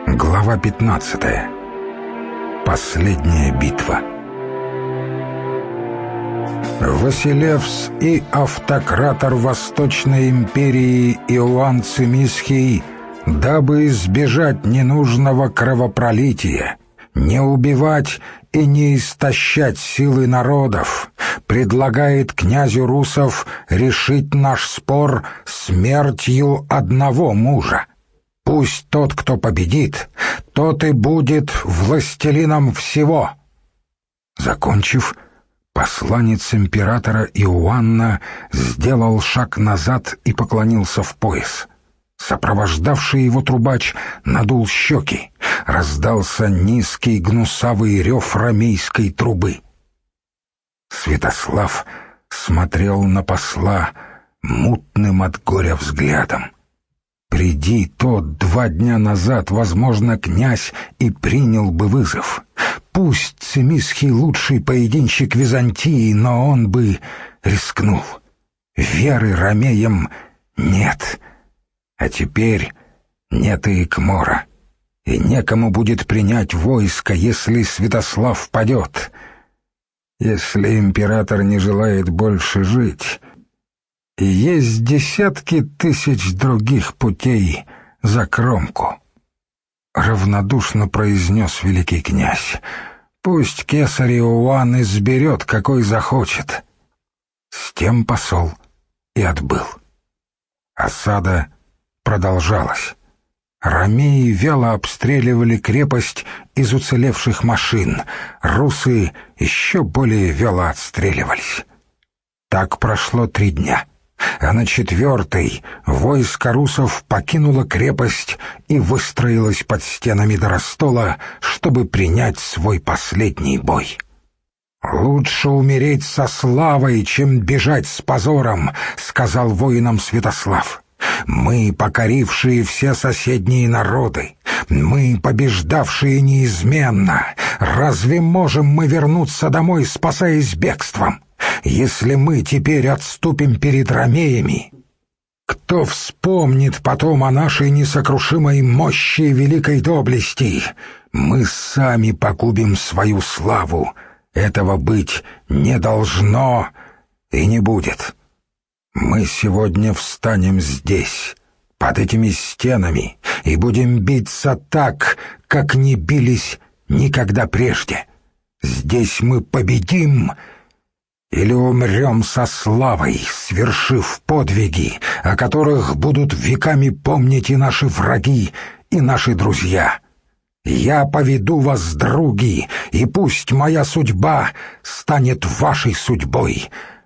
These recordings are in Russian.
Глава 15. Последняя битва. Василевс и автократор Восточной империи Иоанн Цимисхий, дабы избежать ненужного кровопролития, не убивать и не истощать силы народов, предлагает князю русов решить наш спор смертью одного мужа. Пусть тот, кто победит, тот и будет властелином всего. Закончив, посланец императора Иоанна сделал шаг назад и поклонился в пояс. Сопровождавший его трубач надул щеки. Раздался низкий гнусавый рев ромейской трубы. Святослав смотрел на посла мутным от горя взглядом. Приди тот 2 дня назад, возможно, князь и принял бы вызов. Пусть Цимисхий лучший поединщик Византии, но он бы рискнул. Веры ромеям нет. А теперь нет и Икмора. И некому будет принять войско, если Святослав падет. Если император не желает больше жить... И есть десятки тысяч других путей за кромку. Равнодушно произнес великий князь. Пусть кесарь Иоанн изберет, какой захочет. С тем посол и отбыл. Осада продолжалась. Ромеи вяло обстреливали крепость из уцелевших машин. Русы еще более вяло отстреливались. Так прошло 3 дня. А на 4-й войско русов покинуло крепость и выстроилось под стенами Доростола, чтобы принять свой последний бой. «Лучше умереть со славой, чем бежать с позором», — сказал воинам Святослав. «Мы, покорившие все соседние народы, мы, побеждавшие неизменно, разве можем мы вернуться домой, спасаясь бегством? Если мы теперь отступим перед ромеями, кто вспомнит потом о нашей несокрушимой мощи и великой доблести? Мы сами погубим свою славу. Этого быть не должно и не будет. Мы сегодня встанем здесь, под этими стенами, и будем биться так, как не бились никогда прежде. Здесь мы победим или умрем со славой, свершив подвиги, о которых будут веками помнить и наши враги, и наши друзья. Я поведу вас, други, и пусть моя судьба станет вашей судьбой.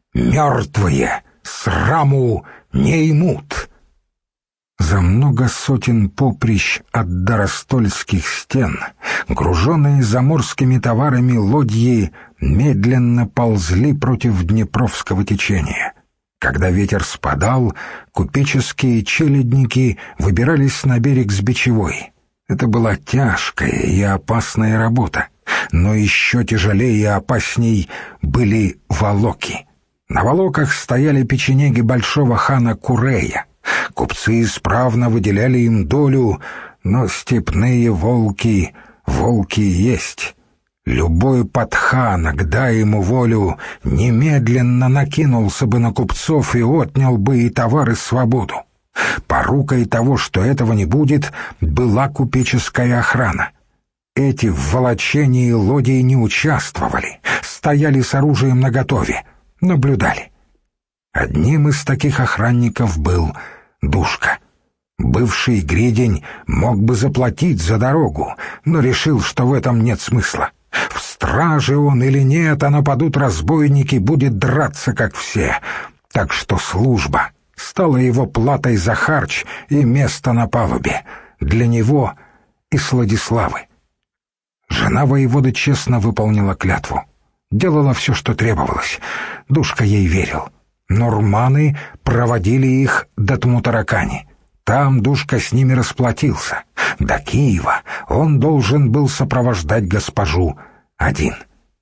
Мертвые сраму не имут». За много сотен поприщ от Доростольских стен, груженные заморскими товарами лодьи, медленно ползли против Днепровского течения. Когда ветер спадал, купеческие челядники выбирались на берег с бичевой. Это была тяжкая и опасная работа, но еще тяжелее и опасней были волоки. На волоках стояли печенеги большого хана Курея. Купцы исправно выделяли им долю, но степные волки есть. Любой подханок, дай ему волю, немедленно накинулся бы на купцов и отнял бы и товар, и свободу. Порукой того, что этого не будет, была купеческая охрана. Эти в волочении лодий не участвовали, стояли с оружием наготове, наблюдали. Одним из таких охранников был Душка. Бывший гридень мог бы заплатить за дорогу, но решил, что в этом нет смысла. В страже он или нет, а нападут разбойники, будет драться, как все. Так что служба стала его платой за харч и место на палубе. Для него и Сладиславы. Жена воеводы честно выполнила клятву. Делала все, что требовалось. Душка ей верил. Норманы проводили их до Тмутаракани. Там Душка с ними расплатился. До Киева он должен был сопровождать госпожу один.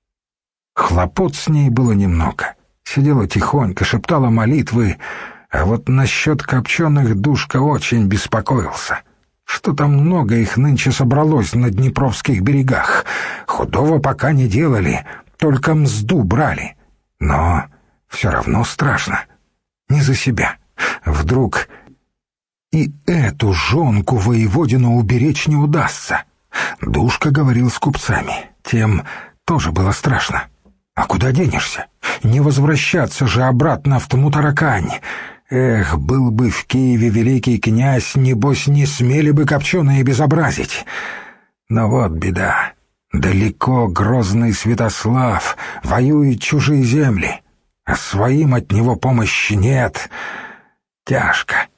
Хлопот с ней было немного. Сидела тихонько, шептала молитвы, а вот насчет копченых Душка очень беспокоился. Что-то много их нынче собралось на Днепровских берегах. Худого пока не делали, только мзду брали. Но все равно страшно. Не за себя. Вдруг и эту жонку воеводину уберечь не удастся. Душка говорил с купцами. Тем тоже было страшно. А куда денешься? Не возвращаться же обратно в Тмутаракань. Эх, был бы в Киеве великий князь, небось не смели бы копченые безобразить. Но вот беда. Далеко грозный Святослав воюет чужие земли, а своим от него помощи нет. Тяжко.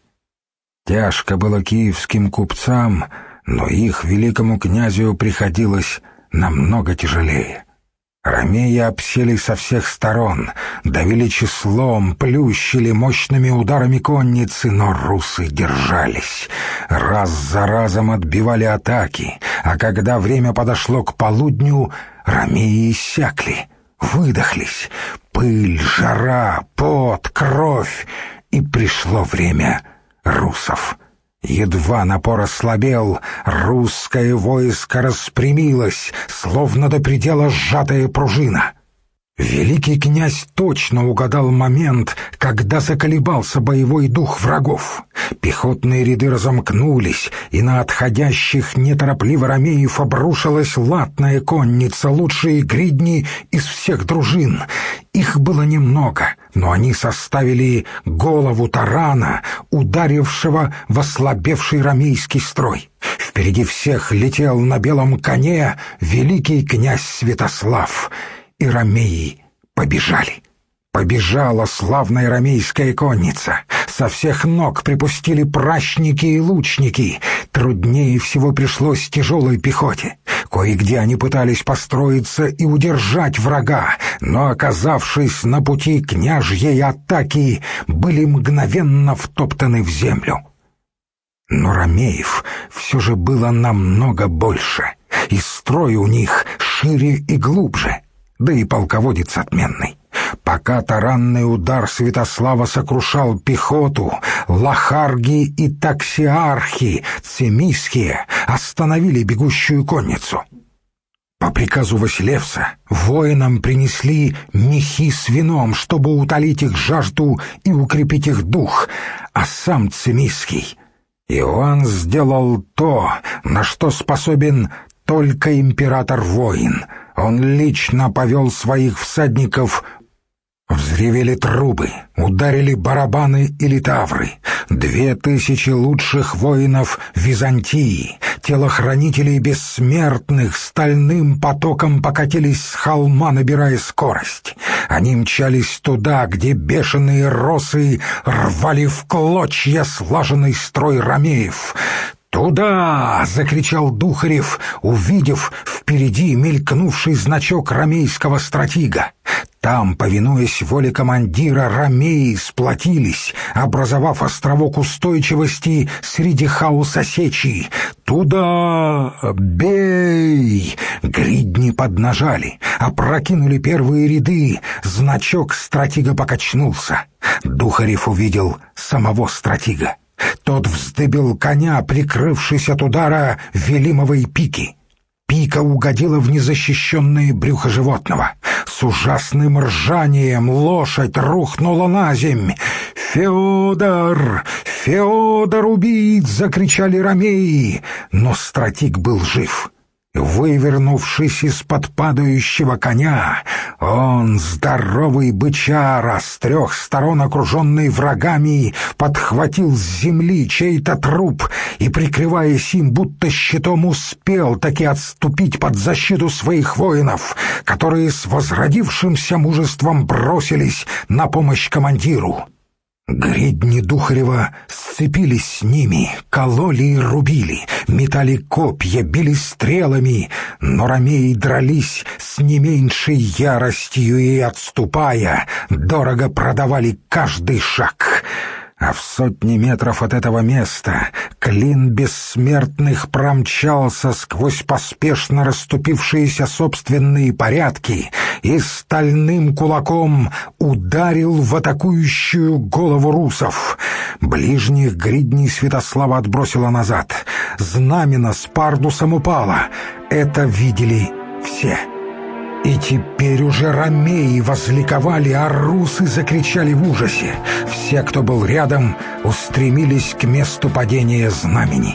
Тяжко было киевским купцам, но их великому князю приходилось намного тяжелее. Ромеи обсели со всех сторон, давили числом, плющили мощными ударами конницы, но русы держались. Раз за разом отбивали атаки, а когда время подошло к полудню, ромеи иссякли, выдохлись. Пыль, жара, пот, кровь, и пришло время русов. Едва напор ослабел, русское войско распрямилось, словно до предела сжатая пружина. Великий князь точно угадал момент, когда заколебался боевой дух врагов. Пехотные ряды разомкнулись, и на отходящих неторопливо ромеев обрушилась латная конница, лучшие гридни из всех дружин. Их было немного, но они составили голову тарана, ударившего в ослабевший ромейский строй. Впереди всех летел на белом коне великий князь Святослав, и ромеи побежали. Побежала славная ромейская конница. Со всех ног припустили пращники и лучники. Труднее всего пришлось тяжелой пехоте. Кое-где они пытались построиться и удержать врага, но, оказавшись на пути княжьей атаки, были мгновенно втоптаны в землю. Но ромеев все же было намного больше, и строй у них шире и глубже, да и полководец отменный. Пока таранный удар Святослава сокрушал пехоту, лохарги и таксиархи, цемисские, остановили бегущую конницу. По приказу Василевса воинам принесли мехи с вином, чтобы утолить их жажду и укрепить их дух, а сам цемисский Иоанн сделал то, на что способен только император-воин. Он лично повел своих всадников. Взревели трубы, ударили барабаны и литавры. 2000 лучших воинов Византии, телохранителей бессмертных, стальным потоком покатились с холма, набирая скорость. Они мчались туда, где бешеные росы рвали в клочья слаженный строй ромеев. «Туда!» — закричал Духарев, увидев впереди мелькнувший значок ромейского стратега. Там, повинуясь воле командира, ромеи сплотились, образовав островок устойчивости среди хаоса сечи. «Туда! Бей!» Гридни поднажали, опрокинули первые ряды, значок стратега покачнулся. Духарев увидел самого стратега. Тот вздыбил коня, прикрывшись от удара велимовой пики. Пика угодила в незащищенное брюхо животного. С ужасным ржанием лошадь рухнула на земь. «Феодор! Феодор убит!» — закричали ромеи. Но стратег был жив. Вывернувшись из-под падающего коня, он, здоровый бычара, с 3 сторон окруженный врагами, подхватил с земли чей-то труп и, прикрываясь им будто щитом, успел таки отступить под защиту своих воинов, которые с возродившимся мужеством бросились на помощь командиру. Гридни Духарева сцепились с ними, кололи и рубили, метали копья, били стрелами, но ромеи дрались с не меньшей яростью и, отступая, дорого продавали каждый шаг. А в 100 метров от этого места клин бессмертных промчался сквозь поспешно расступившиеся собственные порядки и стальным кулаком ударил в атакующую голову русов. Ближних гридней Святослава отбросило назад. знамя с пардусом упало. Это видели все. И теперь уже ромеи возликовали, а русы закричали в ужасе. Все, кто был рядом, устремились к месту падения знамени.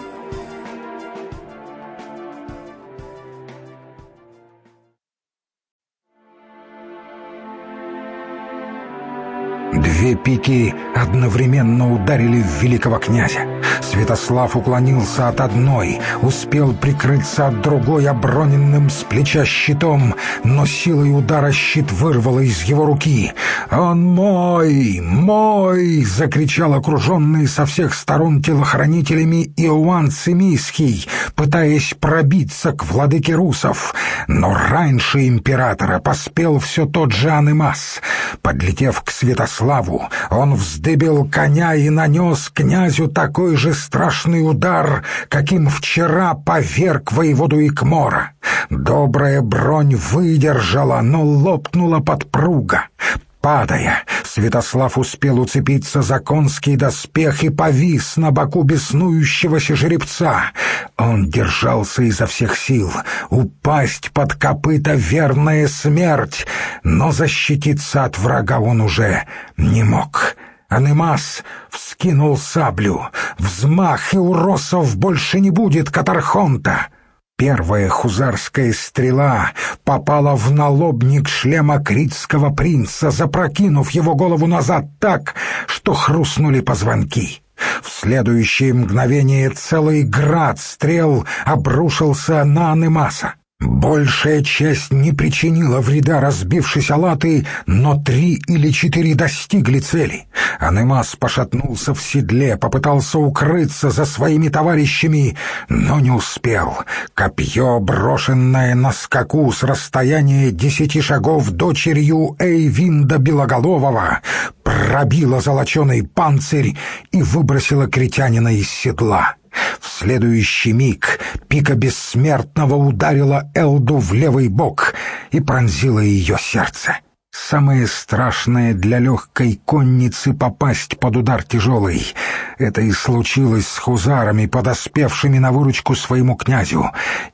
Две пики одновременно ударили в великого князя. Святослав уклонился от одной, успел прикрыться от другой оброненным с плеча щитом, но силой удара щит вырвало из его руки. «Он мой! Мой!» — закричал окруженный со всех сторон телохранителями Иоанн Цимийский, пытаясь пробиться к владыке русов. Но раньше императора поспел все тот же Анемас. Подлетев к Святославу, он вздыбил коня и нанес князю такой же страшный удар, каким вчера поверг воеводу Икмора. Добрая бронь выдержала, но лопнула подпруга. Падая, Святослав успел уцепиться за конский доспех и повис на боку беснующегося жеребца. Он держался изо всех сил. Упасть под копыта — верная смерть, но защититься от врага он уже не мог. Анемас вскинул саблю. Взмах, и у россов больше не будет Катархонта. Первая хузарская стрела попала в налобник шлема критского принца, запрокинув его голову назад так, что хрустнули позвонки. В следующее мгновение целый град стрел обрушился на Анемаса. Большая часть не причинила вреда разбившейся латы, но 3 или 4 достигли цели. Анемас пошатнулся в седле, попытался укрыться за своими товарищами, но не успел. Копье, брошенное на скаку с расстояния 10 шагов дочерью Эйвинда Белоголового, пробило золоченый панцирь и выбросило критянина из седла. В следующий миг пика бессмертного ударила Элду в левый бок и пронзила ее сердце. Самое страшное для легкой конницы — попасть под удар тяжелый. Это и случилось с хузарами, подоспевшими на выручку своему князю.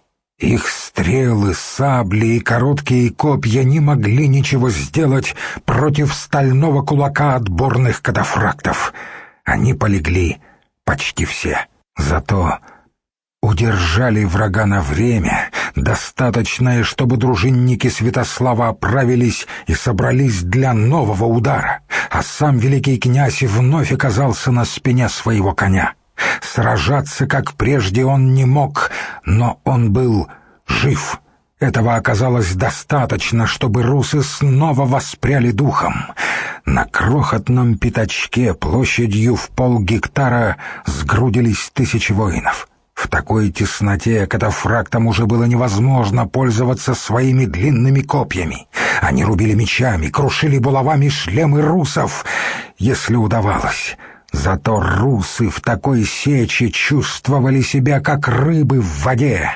Их стрелы, сабли и короткие копья не могли ничего сделать против стального кулака отборных катафрактов. Они полегли почти все. Зато удержали врага на время, достаточное, чтобы дружинники Святослава оправились и собрались для нового удара, а сам великий князь вновь оказался на спине своего коня. Сражаться, как прежде, он не мог, но он был жив. Этого оказалось достаточно, чтобы русы снова воспряли духом. На крохотном пятачке площадью в 0,5 гектара сгрудились 1000 воинов. В такой тесноте катафрактам уже было невозможно пользоваться своими длинными копьями. Они рубили мечами, крушили булавами шлемы русов, если удавалось. Зато русы в такой сече чувствовали себя, как рыбы в воде.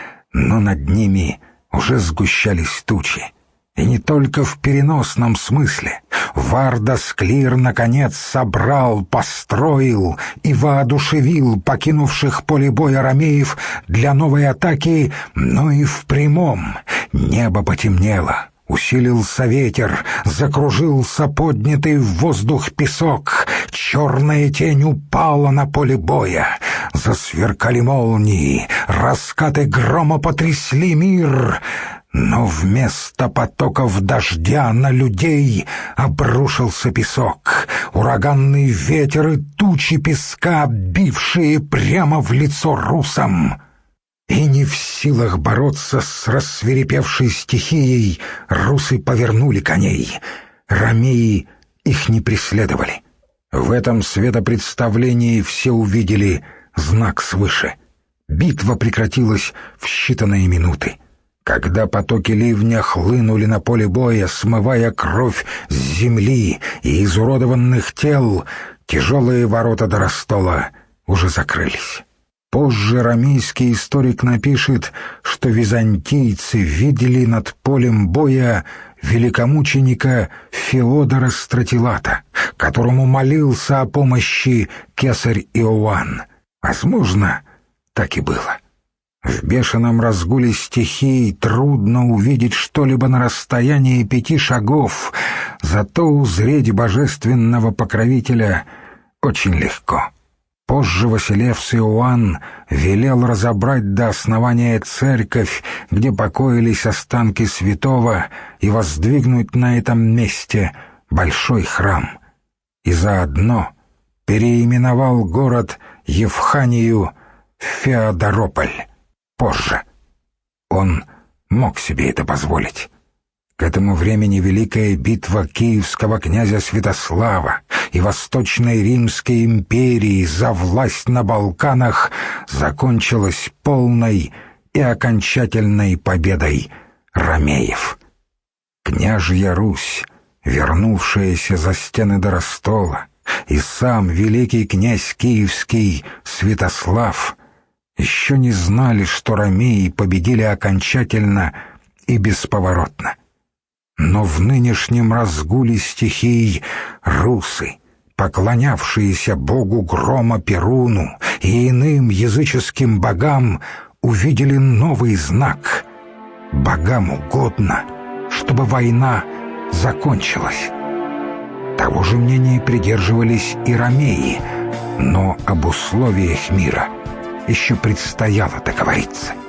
Но над ними уже сгущались тучи. И не только в переносном смысле. Вардас Клир наконец собрал, построил и воодушевил покинувших поле боя ромеев для новой атаки, но и в прямом. Небо потемнело, усилился ветер, закружился поднятый в воздух песок, черная тень упала на поле боя. Засверкали молнии, раскаты грома потрясли мир. Но вместо потоков дождя на людей обрушился песок, ураганный ветер и тучи песка, бившие прямо в лицо русам. И не в силах бороться с рассвирепевшей стихией, русы повернули коней. Ромеи их не преследовали. В этом светопредставлении все увидели знак свыше. Битва прекратилась в считанные минуты. Когда потоки ливня хлынули на поле боя, смывая кровь с земли и изуродованных тел, тяжелые ворота Доростола уже закрылись. Позже ромейский историк напишет, что византийцы видели над полем боя великомученика Феодора Стратилата, которому молился о помощи кесарь Иоанн. Возможно, так и было. В бешеном разгуле стихий трудно увидеть что-либо на расстоянии 5 шагов, зато узреть божественного покровителя очень легко. Позже Василевс Иоанн велел разобрать до основания церковь, где покоились останки святого, и воздвигнуть на этом месте большой храм. И заодно переименовал город Евханию в Феодорополь. Позже. Он мог себе это позволить. К этому времени великая битва киевского князя Святослава и Восточной Римской империи за власть на Балканах закончилась полной и окончательной победой ромеев. Княжья Русь, вернувшаяся за стены Доростола, и сам великий князь киевский Святослав еще не знали, что ромеи победили окончательно и бесповоротно. Но в нынешнем разгуле стихий русы, поклонявшиеся богу грома Перуну и иным языческим богам, увидели новый знак. Богам угодно, чтобы война закончилась. Того же мнения придерживались и ромеи, но об условиях мира еще предстояло договориться.